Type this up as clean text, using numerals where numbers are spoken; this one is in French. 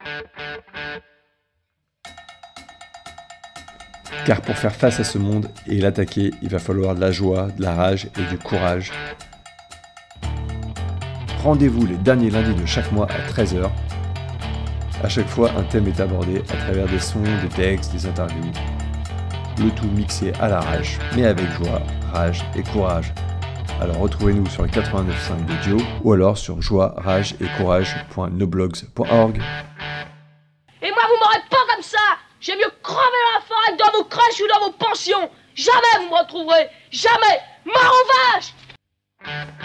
Car pour faire face à ce monde et l'attaquer, il va falloir de la joie, de la rage et du courage. Rendez-vous les derniers lundis de chaque mois à 13h. À chaque fois, un thème est abordé à travers des sons, des textes, des interviews. Le tout mixé à l'arrache, mais avec joie, rage et courage. Alors retrouvez-nous sur le 89.5 de Dio ou alors sur joie-rage-et-courage.noblogs.org. Et moi, vous m'aurez pas comme ça. J'ai mieux crever dans la forêt dans vos crèches ou dans vos pensions. Jamais vous me retrouverez. Jamais. Mort aux vaches.